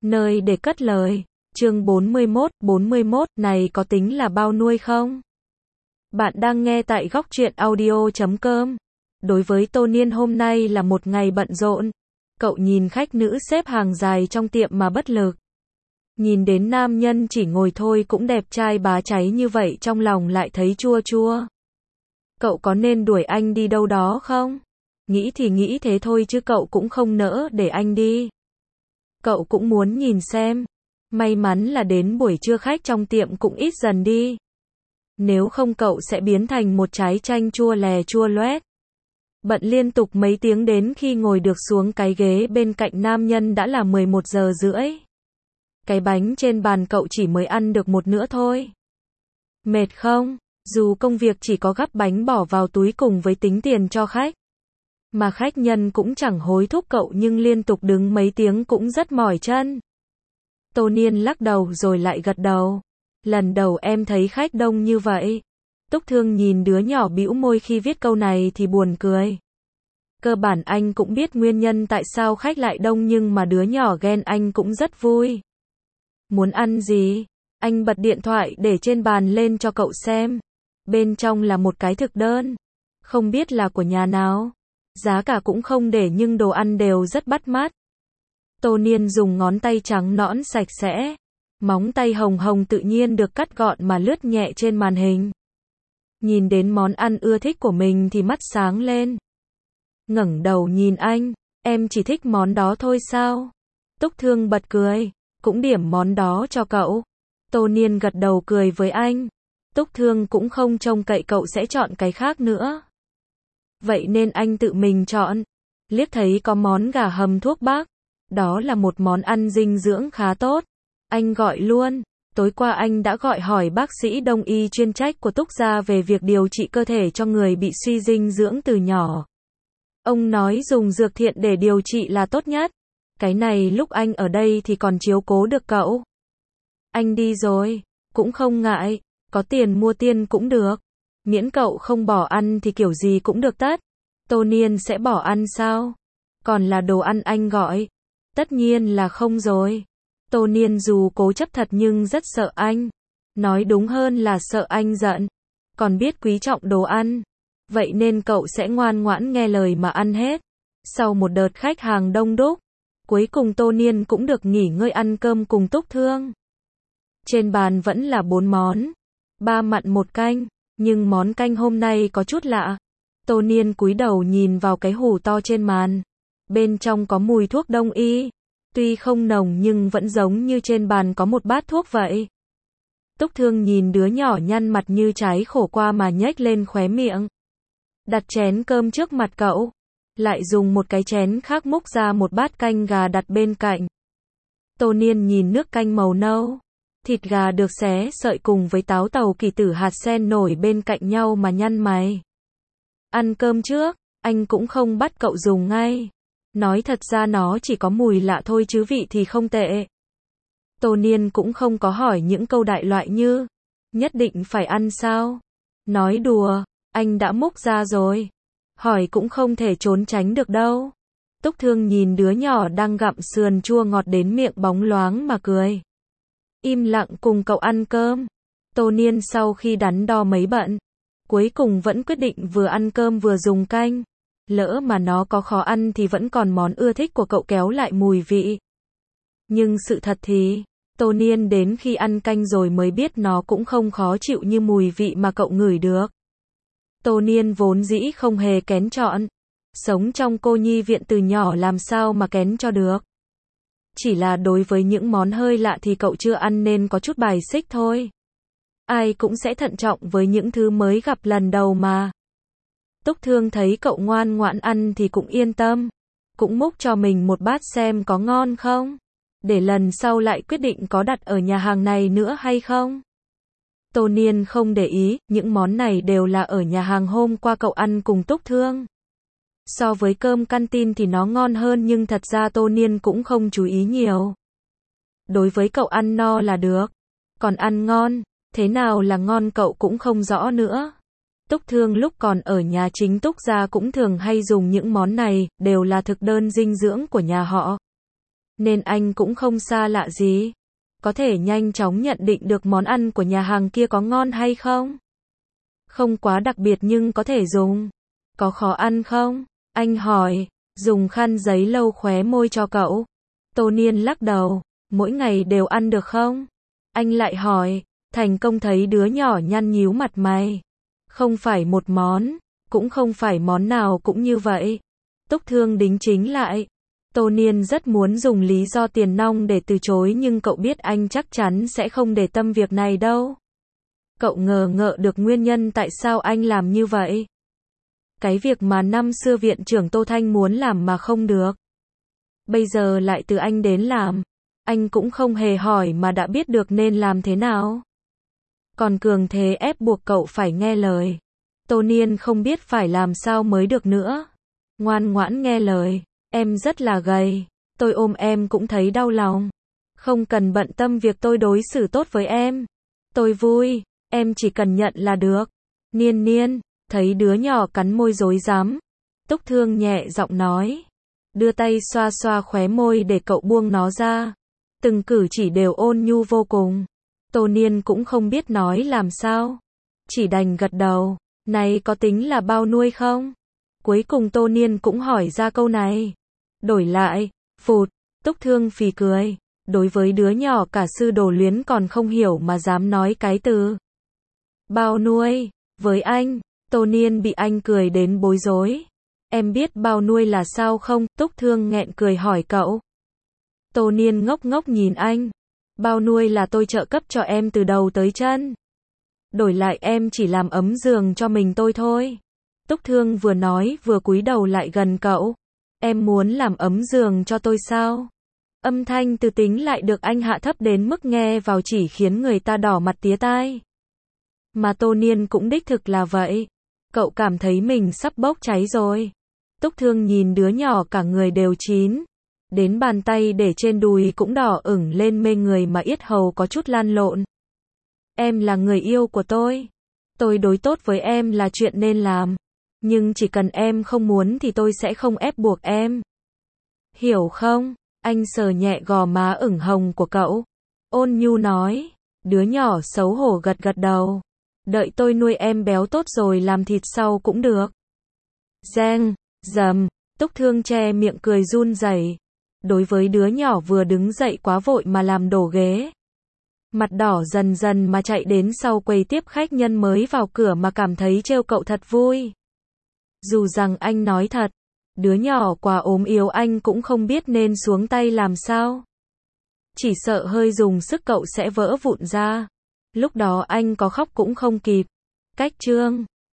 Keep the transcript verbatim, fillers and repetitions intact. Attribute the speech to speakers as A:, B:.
A: Nơi để cất lời. Chương bốn mươi mốt, bốn mươi mốt, này có tính là bao nuôi không? Bạn đang nghe tại góc truyện audio chấm com. Đối với Tô Niên hôm nay là một ngày bận rộn. Cậu nhìn khách nữ xếp hàng dài trong tiệm mà bất lực. Nhìn đến nam nhân chỉ ngồi thôi cũng đẹp trai bá cháy như vậy trong lòng lại thấy chua chua. Cậu có nên đuổi anh đi đâu đó không? Nghĩ thì nghĩ thế thôi chứ cậu cũng không nỡ để anh đi. Cậu cũng muốn nhìn xem. May mắn là đến buổi trưa khách trong tiệm cũng ít dần đi. Nếu không cậu sẽ biến thành một trái chanh chua lè chua loét. Bận liên tục mấy tiếng đến khi ngồi được xuống cái ghế bên cạnh nam nhân đã là mười một giờ rưỡi. Cái bánh trên bàn cậu chỉ mới ăn được một nửa thôi. Mệt không? Dù công việc chỉ có gắp bánh bỏ vào túi cùng với tính tiền cho khách. Mà khách nhân cũng chẳng hối thúc cậu nhưng liên tục đứng mấy tiếng cũng rất mỏi chân. Tô Niên lắc đầu rồi lại gật đầu. Lần đầu em thấy khách đông như vậy. Túc Thương nhìn đứa nhỏ bĩu môi khi viết câu này thì buồn cười. Cơ bản anh cũng biết nguyên nhân tại sao khách lại đông nhưng mà đứa nhỏ ghen anh cũng rất vui. Muốn ăn gì? Anh bật điện thoại để trên bàn lên cho cậu xem. Bên trong là một cái thực đơn. Không biết là của nhà nào. Giá cả cũng không để nhưng đồ ăn đều rất bắt mắt. Tô Niên dùng ngón tay trắng nõn sạch sẽ. Móng tay hồng hồng tự nhiên được cắt gọn mà lướt nhẹ trên màn hình. Nhìn đến món ăn ưa thích của mình thì mắt sáng lên. Ngẩng đầu nhìn anh, em chỉ thích món đó thôi sao? Túc Thương bật cười, cũng điểm món đó cho cậu. Tô Niên gật đầu cười với anh. Túc Thương cũng không trông cậy cậu sẽ chọn cái khác nữa. Vậy nên anh tự mình chọn. Liếc thấy có món gà hầm thuốc bắc. Đó là một món ăn dinh dưỡng khá tốt. Anh gọi luôn. Tối qua anh đã gọi hỏi bác sĩ đông y chuyên trách của Túc gia về việc điều trị cơ thể cho người bị suy dinh dưỡng từ nhỏ. Ông nói dùng dược thiện để điều trị là tốt nhất. Cái này lúc anh ở đây thì còn chiếu cố được cậu. Anh đi rồi, cũng không ngại, có tiền mua tiên cũng được. Miễn cậu không bỏ ăn thì kiểu gì cũng được tất. Tô Niên sẽ bỏ ăn sao? Còn là đồ ăn anh gọi. Tất nhiên là không rồi. Tô Niên dù cố chấp thật nhưng rất sợ anh. Nói đúng hơn là sợ anh giận. Còn biết quý trọng đồ ăn. Vậy nên cậu sẽ ngoan ngoãn nghe lời mà ăn hết. Sau một đợt khách hàng đông đúc, cuối cùng Tô Niên cũng được nghỉ ngơi ăn cơm cùng Túc Thương. Trên bàn vẫn là bốn món. Ba mặn một canh. Nhưng món canh hôm nay có chút lạ. Tô Niên cúi đầu nhìn vào cái hủ to trên màn. Bên trong có mùi thuốc đông y. Tuy không nồng nhưng vẫn giống như trên bàn có một bát thuốc vậy. Túc Thương nhìn đứa nhỏ nhăn mặt như trái khổ qua mà nhếch lên khóe miệng. Đặt chén cơm trước mặt cậu. Lại dùng một cái chén khác múc ra một bát canh gà đặt bên cạnh. Tô Niên nhìn nước canh màu nâu. Thịt gà được xé sợi cùng với táo tàu kỳ tử hạt sen nổi bên cạnh nhau mà nhăn mày. Ăn cơm trước, anh cũng không bắt cậu dùng ngay. Nói thật ra nó chỉ có mùi lạ thôi chứ vị thì không tệ. Tô Niên cũng không có hỏi những câu đại loại như nhất định phải ăn sao? Nói đùa, anh đã múc ra rồi. Hỏi cũng không thể trốn tránh được đâu. Túc Thương nhìn đứa nhỏ đang gặm sườn chua ngọt đến miệng bóng loáng mà cười. Im lặng cùng cậu ăn cơm. Tô Niên sau khi đắn đo mấy bận, cuối cùng vẫn quyết định vừa ăn cơm vừa dùng canh. Lỡ mà nó có khó ăn thì vẫn còn món ưa thích của cậu kéo lại mùi vị. Nhưng sự thật thì, Tô Niên đến khi ăn canh rồi mới biết nó cũng không khó chịu như mùi vị mà cậu ngửi được. Tô Niên vốn dĩ không hề kén chọn. Sống trong cô nhi viện từ nhỏ làm sao mà kén cho được. Chỉ là đối với những món hơi lạ thì cậu chưa ăn nên có chút bài xích thôi. Ai cũng sẽ thận trọng với những thứ mới gặp lần đầu mà. Túc Thương thấy cậu ngoan ngoãn ăn thì cũng yên tâm. Cũng múc cho mình một bát xem có ngon không. Để lần sau lại quyết định có đặt ở nhà hàng này nữa hay không. Tô Niên không để ý, những món này đều là ở nhà hàng hôm qua cậu ăn cùng Túc Thương. So với cơm canteen thì nó ngon hơn nhưng thật ra Tô Niên cũng không chú ý nhiều. Đối với cậu ăn no là được. Còn ăn ngon, thế nào là ngon cậu cũng không rõ nữa. Túc Thương lúc còn ở nhà chính Túc gia cũng thường hay dùng những món này, đều là thực đơn dinh dưỡng của nhà họ. nên anh cũng không xa lạ gì. Có thể nhanh chóng nhận định được món ăn của nhà hàng kia có ngon hay không. Không quá đặc biệt nhưng có thể dùng. Có khó ăn không? Anh hỏi, dùng khăn giấy lau khóe môi cho cậu. Tô Niên lắc đầu, mỗi ngày đều ăn được không? Anh lại hỏi, thành công thấy đứa nhỏ nhăn nhíu mặt mày. Không phải một món, cũng không phải món nào cũng như vậy. Túc Thương đính chính lại. Tô Niên rất muốn dùng lý do tiền nong để từ chối nhưng cậu biết anh chắc chắn sẽ không để tâm việc này đâu. Cậu ngờ ngợ được nguyên nhân tại sao anh làm như vậy. Cái việc mà năm xưa viện trưởng Tô Thanh muốn làm mà không được. Bây giờ lại từ anh đến làm. Anh cũng không hề hỏi mà đã biết được nên làm thế nào. Còn cường thế ép buộc cậu phải nghe lời. Tô Niên không biết phải làm sao mới được nữa. Ngoan ngoãn nghe lời. Em rất là gầy. Tôi ôm em cũng thấy đau lòng. Không cần bận tâm việc tôi đối xử tốt với em. Tôi vui. Em chỉ cần nhận là được. Niên Niên, thấy đứa nhỏ cắn môi rối rắm. Túc Thương nhẹ giọng nói. Đưa tay xoa xoa khóe môi để cậu buông nó ra. Từng cử chỉ đều ôn nhu vô cùng. Tô Niên cũng không biết nói làm sao. Chỉ đành gật đầu. Này có tính là bao nuôi không? Cuối cùng Tô Niên cũng hỏi ra câu này. Đổi lại, phụt, Túc Thương phì cười. Đối với đứa nhỏ cả sư đồ luyến còn không hiểu mà dám nói cái từ bao nuôi. Với anh, Tô Niên bị anh cười đến bối rối. Em biết bao nuôi là sao không? Túc Thương nghẹn cười hỏi cậu. Tô Niên ngốc ngốc nhìn anh. Bao nuôi là tôi trợ cấp cho em từ đầu tới chân. Đổi lại em chỉ làm ấm giường cho mình tôi thôi. Túc Thương vừa nói vừa cúi đầu lại gần cậu. Em muốn làm ấm giường cho tôi sao? Âm thanh từ tính lại được anh hạ thấp đến mức nghe vào chỉ khiến người ta đỏ mặt tía tai. Mà Tô Niên cũng đích thực là vậy. Cậu cảm thấy mình sắp bốc cháy rồi. Túc Thương nhìn đứa nhỏ cả người đều chín. Đến bàn tay để trên đùi cũng đỏ ửng lên mê người mà yết hầu có chút lan lộn. Em là người yêu của tôi. Tôi đối tốt với em là chuyện nên làm. Nhưng chỉ cần em không muốn thì tôi sẽ không ép buộc em. Hiểu không? Anh sờ nhẹ gò má ửng hồng của cậu. Ôn nhu nói. Đứa nhỏ xấu hổ gật gật đầu. Đợi tôi nuôi em béo tốt rồi làm thịt sau cũng được. Giang, dầm, Túc Thương che miệng cười run rẩy. Đối với đứa nhỏ vừa đứng dậy quá vội mà làm đổ ghế. Mặt đỏ dần dần mà chạy đến sau quầy tiếp khách nhân mới vào cửa mà cảm thấy trêu cậu thật vui. Dù rằng anh nói thật, đứa nhỏ quá ốm yếu anh cũng không biết nên xuống tay làm sao. Chỉ sợ hơi dùng sức cậu sẽ vỡ vụn ra. Lúc đó anh có khóc cũng không kịp. Cách chương